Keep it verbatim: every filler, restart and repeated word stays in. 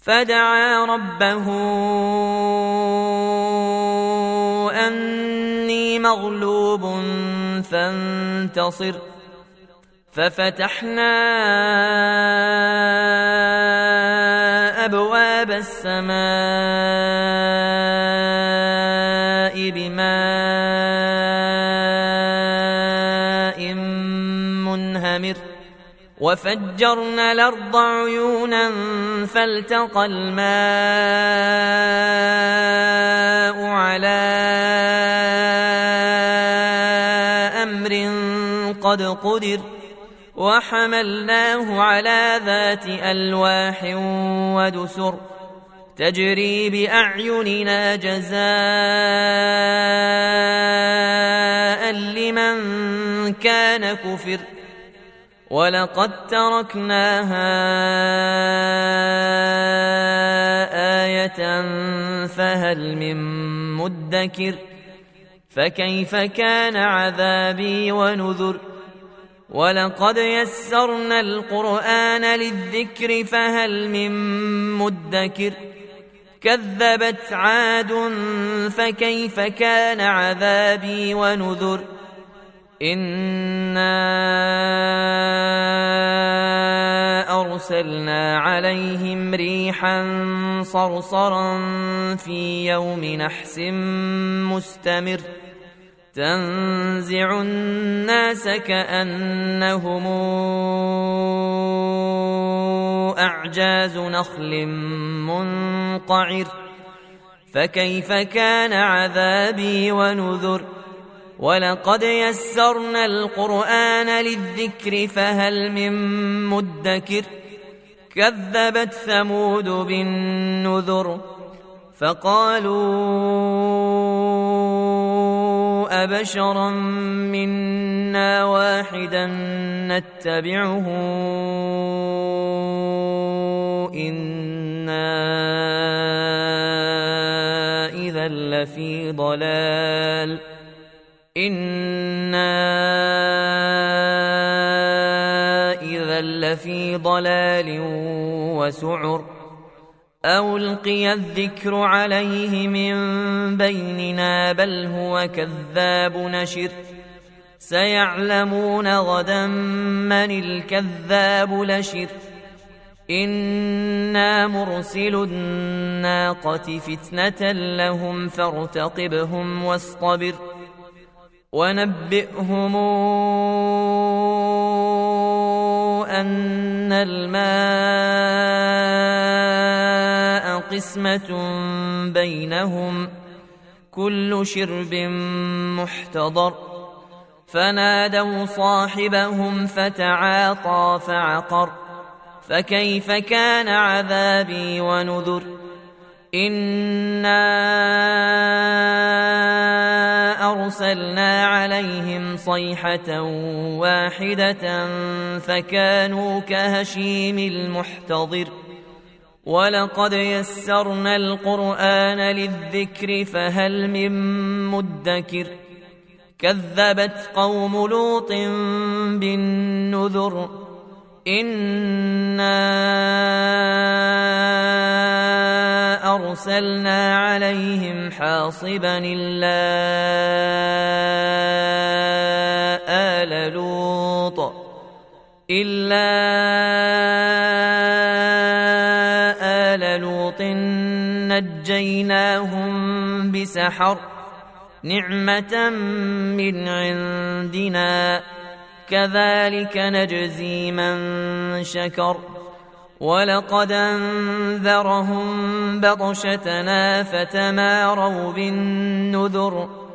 فدعا ربه أني مغلوب فانتصر ففتحنا أبواب السماء بماء منهمر وفجرنا الأرض عيونا فالتقى الماء على أمر قد قدر وحملناه على ذات ألواح ودسر تجري بأعيننا جزاء لمن كان كفر ولقد تركناها آية فهل من مدكر فكيف كان عذابي ونذر ولقد يسرنا القرآن للذكر فهل من مدكر كذبت عاد فكيف كان عذابي ونذر إنا أرسلنا عليهم ريحا صرصرا في يوم نحس مستمر تنزع الناس كأنهم أعجاز نخل منقعر فكيف كان عذابي ونذر ولقد يسرنا القرآن للذكر فهل من مدكر كذبت ثمود بالنذر فقالوا أبشرا منا واحدا نتبعه إنا إذا لفي ضلال إنا إذا لفي ضلال وسعر أو ألقي الذكر عليه من بيننا بل هو كذاب نشر سيعلمون غدا من الكذاب لشر إنا مرسل الناقة فتنة لهم فارتقبهم واصطبر ونبئهم أن الماء قسمة بينهم كل شرب محتضر فنادوا صاحبهم فتعاطى فعقر فكيف كان عذابي ونذر إنا أرسلنا عليهم صيحة واحدة فكانوا كهشيم المحتضر ولقد يسرنا القرآن للذكر فهل من مدكر كذبت قوم لوط بالنذر إنا أرسلنا عليهم حاصبا إلا آل لوط إلا آل لوط نجيناهم بسحر نعمة من عندنا كذلك نجزي من شكر ولقد أنذرهم بطشتنا فتماروا بالنذر